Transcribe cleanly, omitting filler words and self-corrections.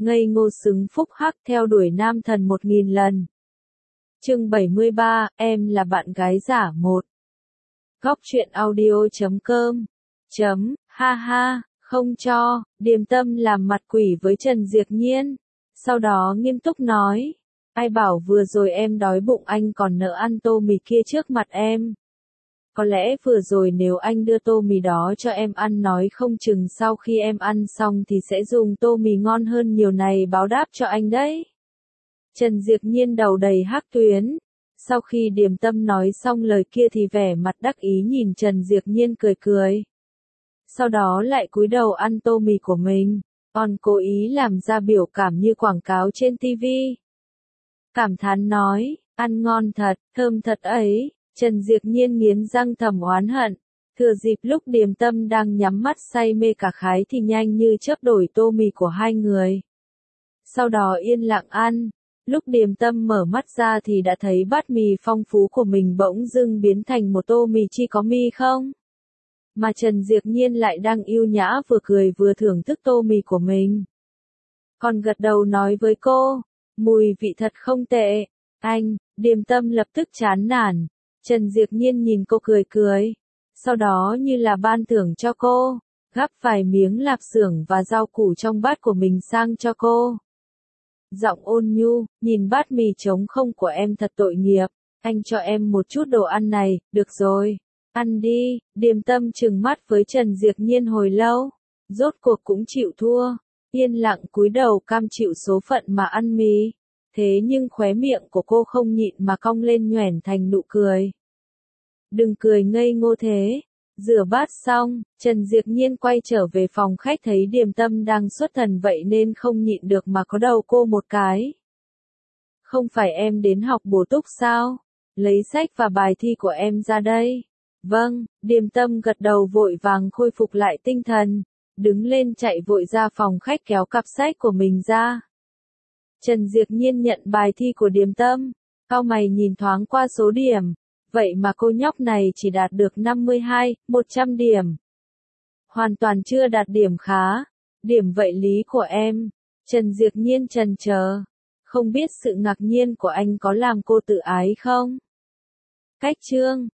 ngây ngô xứng phúc hắc theo đuổi nam thần 1000 lần. Chương 73, em là bạn gái giả 1. Góc truyện audio.com. Ha ha, không cho, Điềm Tâm làm mặt quỷ với Trần Diệp Nhiên. Sau đó nghiêm túc nói, ai bảo vừa rồi em đói bụng anh còn nỡ ăn tô mì kia trước mặt em. Có lẽ vừa rồi nếu anh đưa tô mì đó cho em ăn nói không chừng sau khi em ăn xong thì sẽ dùng tô mì ngon hơn nhiều này báo đáp cho anh đấy. Trần Diệp Nhiên đầu đầy hắc tuyến. Sau khi Điềm Tâm nói xong lời kia thì vẻ mặt đắc ý nhìn Trần Diệp Nhiên cười cười. Sau đó lại cúi đầu ăn tô mì của mình, còn cố ý làm ra biểu cảm như quảng cáo trên TV. Cảm thán nói, ăn ngon thật, thơm thật ấy. Trần Diệp Nhiên nghiến răng thầm oán hận. Thừa dịp lúc Điềm Tâm đang nhắm mắt say mê cả khái thì nhanh như chớp đổi tô mì của hai người. Sau đó yên lặng ăn. Lúc Điềm Tâm mở mắt ra thì đã thấy bát mì phong phú của mình bỗng dưng biến thành một tô mì chỉ có mì không. Mà Trần Diệp Nhiên lại đang yêu nhã vừa cười vừa thưởng thức tô mì của mình. Còn gật đầu nói với cô, mùi vị thật không tệ. Anh, Điềm Tâm lập tức chán nản. Trần Diệp Nhiên nhìn cô cười cười. Sau đó như là ban thưởng cho cô, gắp vài miếng lạp xưởng và rau củ trong bát của mình sang cho cô. Giọng ôn nhu, nhìn bát mì trống không của em thật tội nghiệp, anh cho em một chút đồ ăn này, được rồi, ăn đi. Điềm Tâm trừng mắt với Trần Diệp Nhiên hồi lâu, rốt cuộc cũng chịu thua, yên lặng cúi đầu cam chịu số phận mà ăn mì. Thế nhưng khóe miệng của cô không nhịn mà cong lên nhoẻn thành nụ cười. Đừng cười ngây ngô thế. Rửa bát xong, Trần Diệp Nhiên quay trở về phòng khách thấy Điềm Tâm đang xuất thần vậy nên không nhịn được mà có đầu cô một cái. Không phải em đến học bổ túc sao? Lấy sách và bài thi của em ra đây. Vâng, Điềm Tâm gật đầu vội vàng khôi phục lại tinh thần, đứng lên chạy vội ra phòng khách kéo cặp sách của mình ra. Trần Diệp Nhiên nhận bài thi của Điềm Tâm, cau mày nhìn thoáng qua số điểm. Vậy mà cô nhóc này chỉ đạt được 52, 100 điểm. Hoàn toàn chưa đạt điểm khá. Điểm vậy lý của em. Trần Diệp Nhiên chần chờ. Không biết sự ngạc nhiên của anh có làm cô tự ái không? Cách chương.